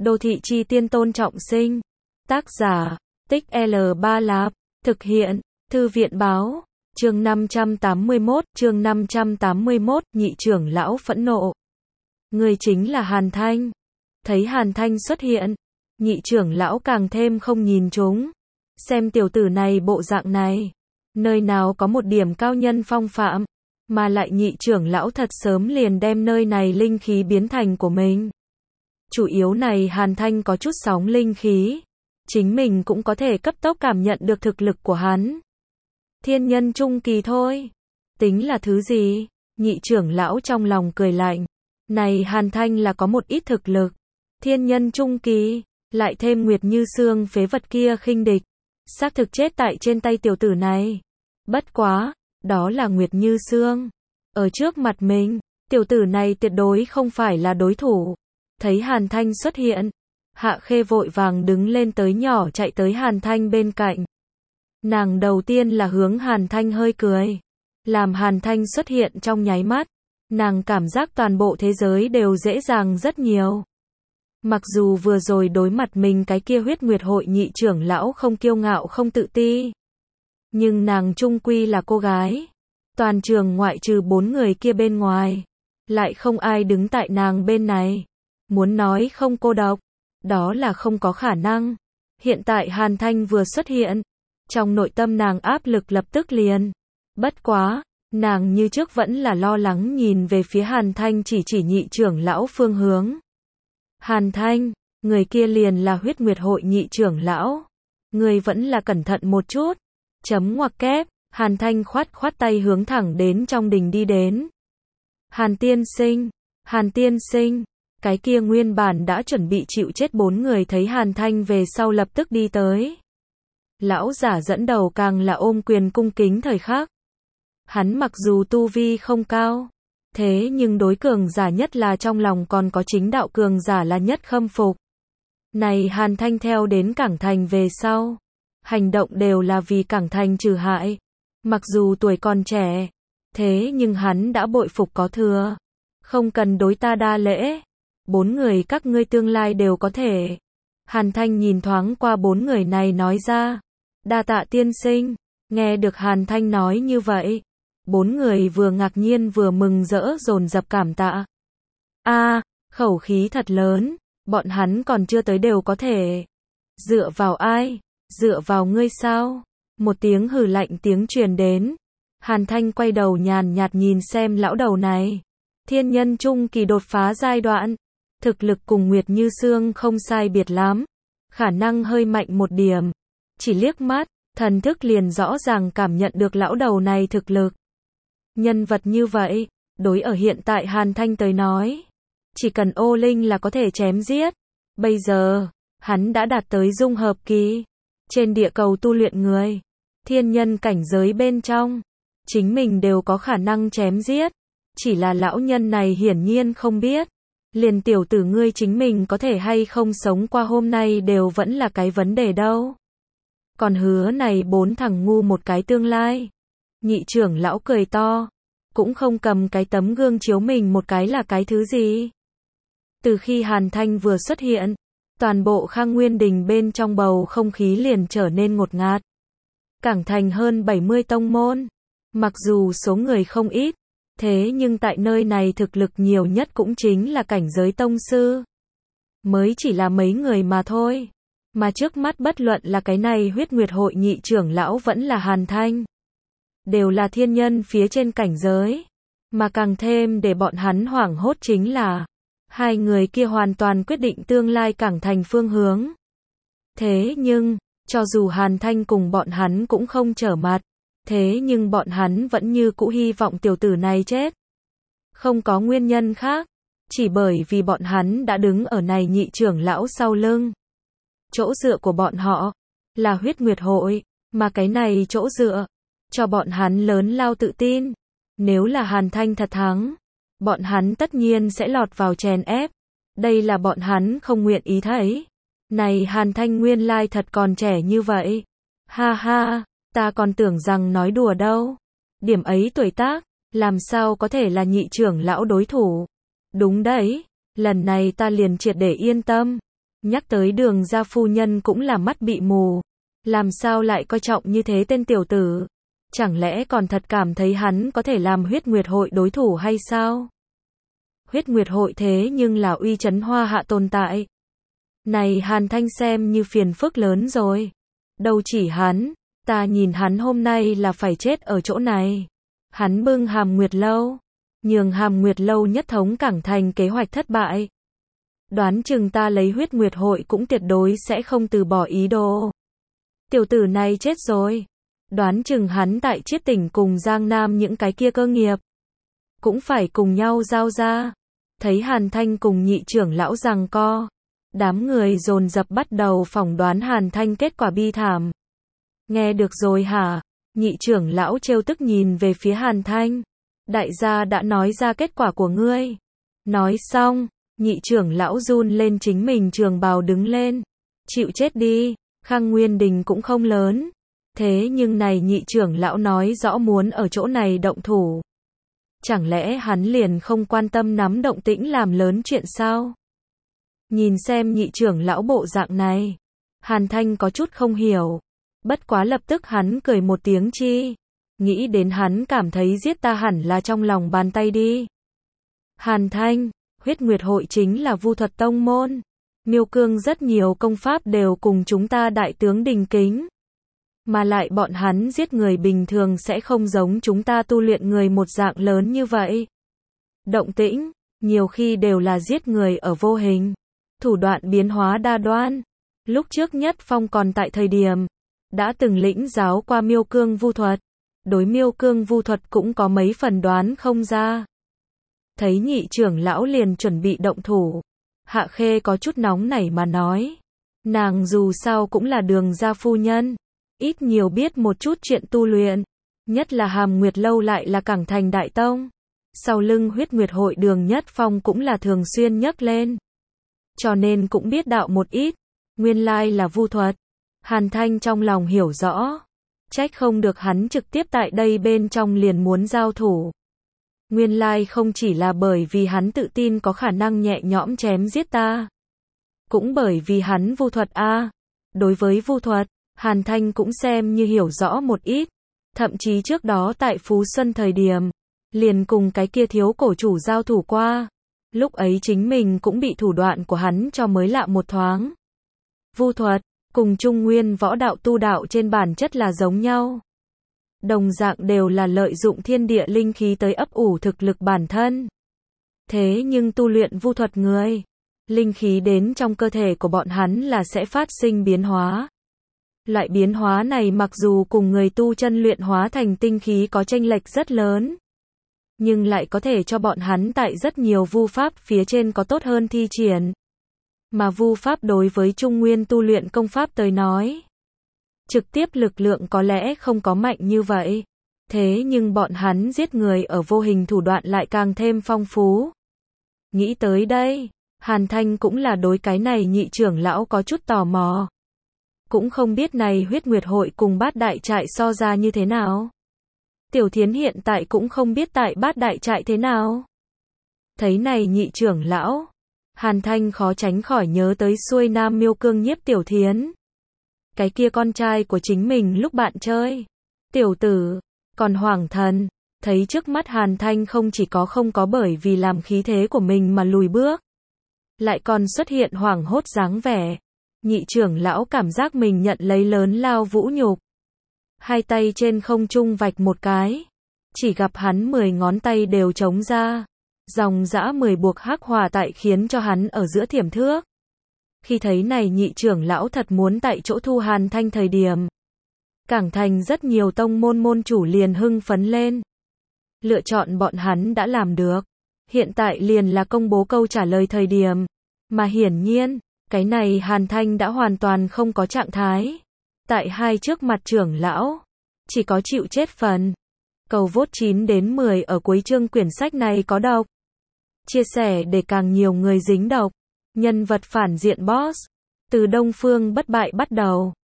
Đô thị chi tiên Tôn Trọng Sinh. Tác giả, Tích L3 Lạp. Thực hiện, Thư viện báo. Chương 581, nhị trưởng lão phẫn nộ. Người chính là Hàn Thanh. Thấy Hàn Thanh xuất hiện, nhị trưởng lão càng thêm không nhìn chúng. Xem tiểu tử này bộ dạng này, nơi nào có một điểm cao nhân phong phạm, mà lại nhị trưởng lão thật sớm liền đem nơi này linh khí biến thành của mình. Chủ yếu này Hàn Thanh có chút sóng linh khí, chính mình cũng có thể cấp tốc cảm nhận được thực lực của hắn. Thiên nhân trung kỳ thôi, tính là thứ gì? Nhị trưởng lão trong lòng cười lạnh. Này Hàn Thanh là có một ít thực lực, thiên nhân trung kỳ, lại thêm Nguyệt Như Sương phế vật kia khinh địch, xác thực chết tại trên tay tiểu tử này. Bất quá, đó là Nguyệt Như Sương. Ở trước mặt mình, tiểu tử này tuyệt đối không phải là đối thủ. Thấy Hàn Thanh xuất hiện, Hạ Khê vội vàng đứng lên tới nhỏ chạy tới Hàn Thanh bên cạnh. Nàng đầu tiên là hướng Hàn Thanh hơi cười. Làm Hàn Thanh xuất hiện trong nháy mắt, nàng cảm giác toàn bộ thế giới đều dễ dàng rất nhiều. Mặc dù vừa rồi đối mặt mình cái kia Huyết Nguyệt hội nhị trưởng lão không kiêu ngạo không tự ti, nhưng nàng chung quy là cô gái. Toàn trường ngoại trừ 4 người kia bên ngoài, lại không ai đứng tại nàng bên này. Muốn nói không cô độc, đó là không có khả năng. Hiện tại Hàn Thanh vừa xuất hiện, trong nội tâm nàng áp lực lập tức liền. Bất quá, nàng như trước vẫn là lo lắng nhìn về phía Hàn Thanh chỉ nhị trưởng lão phương hướng. Hàn Thanh, người kia liền là Huyết Nguyệt hội nhị trưởng lão. Người vẫn là cẩn thận một chút. Chấm ngoặc kép, Hàn Thanh khoát tay hướng thẳng đến trong đình đi đến. Hàn tiên sinh, cái kia nguyên bản đã chuẩn bị chịu chết 4 người thấy Hàn Thanh về sau lập tức đi tới. Lão giả dẫn đầu càng là ôm quyền cung kính thời khắc. Hắn mặc dù tu vi không cao, thế nhưng đối cường giả nhất là trong lòng còn có chính đạo cường giả là nhất khâm phục. Này Hàn Thanh theo đến Cảng Thành về sau, hành động đều là vì Cảng Thành trừ hại. Mặc dù tuổi còn trẻ, thế nhưng hắn đã bội phục có thừa. Không cần đối ta đa lễ, 4 người các ngươi tương lai đều có thể. Hàn Thanh nhìn thoáng qua 4 người này nói ra. Đa tạ tiên sinh. Nghe được Hàn Thanh nói như vậy, 4 người vừa ngạc nhiên vừa mừng rỡ dồn dập cảm tạ. Khẩu khí thật lớn, bọn hắn còn chưa tới đều có thể. Dựa vào ai? Dựa vào ngươi sao? Một tiếng hừ lạnh tiếng truyền đến. Hàn Thanh quay đầu nhàn nhạt nhìn xem lão đầu này. Thiên nhân trung kỳ đột phá giai đoạn. Thực lực cùng Nguyệt Như Sương không sai biệt lắm. Khả năng hơi mạnh một điểm. Chỉ liếc mắt, thần thức liền rõ ràng cảm nhận được lão đầu này thực lực. Nhân vật như vậy, đối ở hiện tại Hàn Thanh tới nói, chỉ cần ô linh là có thể chém giết. Bây giờ, hắn đã đạt tới dung hợp kỳ. Trên địa cầu tu luyện người, thiên nhân cảnh giới bên trong, chính mình đều có khả năng chém giết. Chỉ là lão nhân này hiển nhiên không biết. Liền tiểu tử ngươi chính mình có thể hay không sống qua hôm nay đều vẫn là cái vấn đề đâu. Còn hứa này 4 thằng ngu một cái tương lai. Nhị trưởng lão cười to, cũng không cầm cái tấm gương chiếu mình một cái là cái thứ gì. Từ khi Hàn Thanh vừa xuất hiện, toàn bộ Khang Nguyên Đình bên trong bầu không khí liền trở nên ngột ngạt. Cảng Thành hơn 70 tông môn, mặc dù số người không ít, thế nhưng tại nơi này thực lực nhiều nhất cũng chính là cảnh giới tông sư. Mới chỉ là mấy người mà thôi. Mà trước mắt bất luận là cái này Huyết Nguyệt hội nhị trưởng lão vẫn là Hàn Thanh, đều là thiên nhân phía trên cảnh giới. Mà càng thêm để bọn hắn hoảng hốt chính là, hai người kia hoàn toàn quyết định tương lai Cảng Thành phương hướng. Thế nhưng, cho dù Hàn Thanh cùng bọn hắn cũng không trở mặt, thế nhưng bọn hắn vẫn như cũ hy vọng tiểu tử này chết. Không có nguyên nhân khác, chỉ bởi vì bọn hắn đã đứng ở này nhị trưởng lão sau lưng. Chỗ dựa của bọn họ là Huyết Nguyệt hội, mà cái này chỗ dựa cho bọn hắn lớn lao tự tin. Nếu là Hàn Thanh thật thắng, bọn hắn tất nhiên sẽ lọt vào chèn ép. Đây là bọn hắn không nguyện ý thấy. Này Hàn Thanh nguyên lai thật còn trẻ như vậy. Ha ha, ta còn tưởng rằng nói đùa đâu. Điểm ấy tuổi tác, làm sao có thể là nhị trưởng lão đối thủ. Đúng đấy, lần này ta liền triệt để yên tâm. Nhắc tới Đường gia phu nhân cũng là mắt bị mù. Làm sao lại coi trọng như thế tên tiểu tử? Chẳng lẽ còn thật cảm thấy hắn có thể làm Huyết Nguyệt hội đối thủ hay sao? Huyết Nguyệt hội thế nhưng là uy chấn Hoa Hạ tồn tại. Này Hàn Thanh xem như phiền phức lớn rồi. Đâu chỉ hắn, ta nhìn hắn hôm nay là phải chết ở chỗ này. Hắn bưng Hàm Nguyệt lâu, nhường Hàm Nguyệt lâu nhất thống Cảng Thành kế hoạch thất bại. Đoán chừng ta lấy Huyết Nguyệt hội cũng tuyệt đối sẽ không từ bỏ ý đồ. Tiểu tử này chết rồi. Đoán chừng hắn tại Chiết Tỉnh cùng Giang Nam những cái kia cơ nghiệp cũng phải cùng nhau giao ra. Thấy Hàn Thanh cùng nhị trưởng lão giằng co, đám người dồn dập bắt đầu phỏng đoán Hàn Thanh kết quả bi thảm. Nghe được rồi hả? Nhị trưởng lão trêu tức nhìn về phía Hàn Thanh. Đại gia đã nói ra kết quả của ngươi. Nói xong, nhị trưởng lão run lên chính mình trường bào đứng lên. Chịu chết đi, Khang Nguyên Đình cũng không lớn. Thế nhưng này nhị trưởng lão nói rõ muốn ở chỗ này động thủ. Chẳng lẽ hắn liền không quan tâm nắm động tĩnh làm lớn chuyện sao? Nhìn xem nhị trưởng lão bộ dạng này, Hàn Thanh có chút không hiểu. Bất quá lập tức hắn cười một tiếng chi. Nghĩ đến hắn cảm thấy giết ta hẳn là trong lòng bàn tay đi. Hàn Thanh, Huyết Nguyệt hội chính là Vu thuật tông môn. Miêu Cương rất nhiều công pháp đều cùng chúng ta đại tướng đình kính. Mà lại bọn hắn giết người bình thường sẽ không giống chúng ta tu luyện người một dạng lớn như vậy. Động tĩnh, nhiều khi đều là giết người ở vô hình. Thủ đoạn biến hóa đa đoan. Lúc trước Nhất Phong còn tại thời điểm, đã từng lĩnh giáo qua Miêu Cương vu thuật. Đối Miêu Cương vu thuật cũng có mấy phần đoán không ra. Thấy nhị trưởng lão liền chuẩn bị động thủ. Hạ Khê có chút nóng nảy mà nói. Nàng dù sao cũng là Đường gia phu nhân. Ít nhiều biết một chút chuyện tu luyện. Nhất là Hàm Nguyệt lâu lại là Cảng Thành đại tông. Sau lưng Huyết Nguyệt hội Đường Nhất Phong cũng là thường xuyên nhắc lên. Cho nên cũng biết đạo một ít. Nguyên lai là vu thuật. Hàn Thanh trong lòng hiểu rõ. Trách không được hắn trực tiếp tại đây bên trong liền muốn giao thủ. Nguyên lai không chỉ là bởi vì hắn tự tin có khả năng nhẹ nhõm chém giết ta. Cũng bởi vì hắn vu thuật a. Đối với vu thuật, Hàn Thanh cũng xem như hiểu rõ một ít. Thậm chí trước đó tại Phú Xuân thời điểm, liền cùng cái kia thiếu cổ chủ giao thủ qua. Lúc ấy chính mình cũng bị thủ đoạn của hắn cho mới lạ một thoáng. Vu thuật, cùng Trung Nguyên võ đạo tu đạo trên bản chất là giống nhau. Đồng dạng đều là lợi dụng thiên địa linh khí tới ấp ủ thực lực bản thân. Thế nhưng tu luyện vu thuật người, linh khí đến trong cơ thể của bọn hắn là sẽ phát sinh biến hóa. Loại biến hóa này mặc dù cùng người tu chân luyện hóa thành tinh khí có chênh lệch rất lớn, nhưng lại có thể cho bọn hắn tại rất nhiều vu pháp phía trên có tốt hơn thi triển. Mà vu pháp đối với Trung Nguyên tu luyện công pháp tới nói, trực tiếp lực lượng có lẽ không có mạnh như vậy. Thế nhưng bọn hắn giết người ở vô hình thủ đoạn lại càng thêm phong phú. Nghĩ tới đây, Hàn Thanh cũng là đối cái này nhị trưởng lão có chút tò mò. Cũng không biết này Huyết Nguyệt hội cùng Bát Đại trại so ra như thế nào. Tiểu Thiến hiện tại cũng không biết tại Bát Đại trại thế nào. Thấy này nhị trưởng lão, Hàn Thanh khó tránh khỏi nhớ tới xuôi Nam Miêu Cương Nhiếp Tiểu Thiến. Cái kia con trai của chính mình lúc bạn chơi. Tiểu tử, còn Hoàng Thần, thấy trước mắt Hàn Thanh không chỉ không có bởi vì làm khí thế của mình mà lùi bước, lại còn xuất hiện hoảng hốt dáng vẻ. Nhị trưởng lão cảm giác mình nhận lấy lớn lao vũ nhục. Hai tay trên không trung vạch một cái. Chỉ gặp hắn 10 ngón tay đều trống ra. Dòng dã 10 buộc hắc hỏa tại khiến cho hắn ở giữa thiểm thước. Khi thấy này nhị trưởng lão thật muốn tại chỗ thu Hàn Thanh thời điểm, Cảng Thành rất nhiều tông môn chủ liền hưng phấn lên. Lựa chọn bọn hắn đã làm được. Hiện tại liền là công bố câu trả lời thời điểm. Mà hiển nhiên, cái này Hàn Thanh đã hoàn toàn không có trạng thái. Tại hai trước mặt trưởng lão, chỉ có chịu chết phần. Cầu vote 9 đến 10 ở cuối chương quyển sách này có độc. Chia sẻ để càng nhiều người dính độc. Nhân vật phản diện boss. Từ Đông Phương bất bại bắt đầu.